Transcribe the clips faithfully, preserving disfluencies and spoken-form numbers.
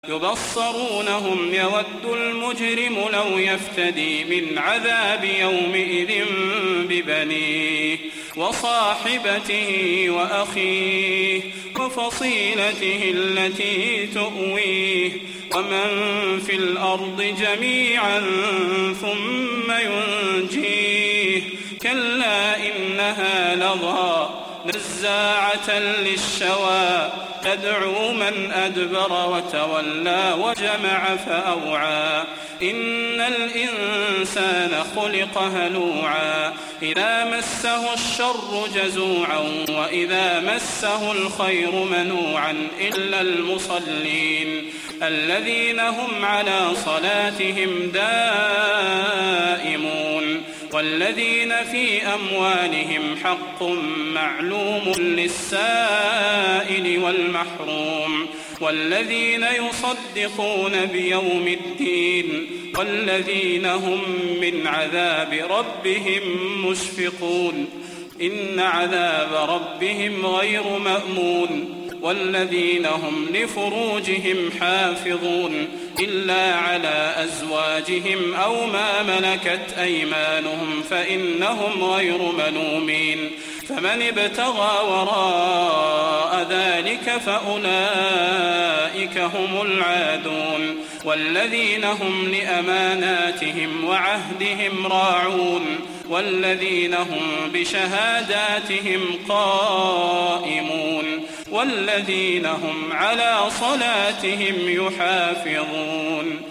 يبصرونهم يود المجرم لو يفتدي من عذاب يومئذ ببنيه وصاحبته وأخيه وفصيلته التي تؤويه ومن في الأرض جميعا ثم ينجيه كلا إنها لظى نزاعة للشوى تدعو من أدبر وتولى وجمع فأوعى إن الإنسان خلق هلوعا إذا مسه الشر جزوعا وإذا مسه الخير منوعا إلا المصلين الذين هم على صلاتهم دائمون والذين في أموالهم حق معلوم للسائل والمحروم والذين يصدقون بيوم الدين والذين هم من عذاب ربهم مشفقون إن عذاب ربهم غير مأمون والذين هم لفروجهم حافظون إلا على أزواجهم أو ما ملكت أيمانهم فإنهم غير ملومين فمن ابتغى وراء ذلك فأولئك هم العادون والذين هم لأماناتهم وعهدهم راعون والذين هم بشهاداتهم قائمون والذين هم على صلاتهم يحافظون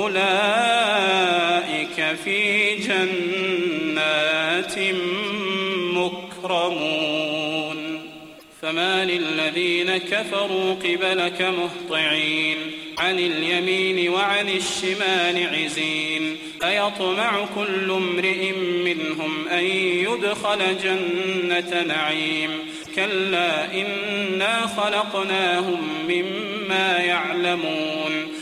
أولئك في جنات مكرمون فما للذين كفروا قبلك مهطعين عن اليمين وعن الشمال عزين أيطمع كل امرئ منهم أن يدخل جنة نعيم كلا إنا خلقناهم مما يعلمون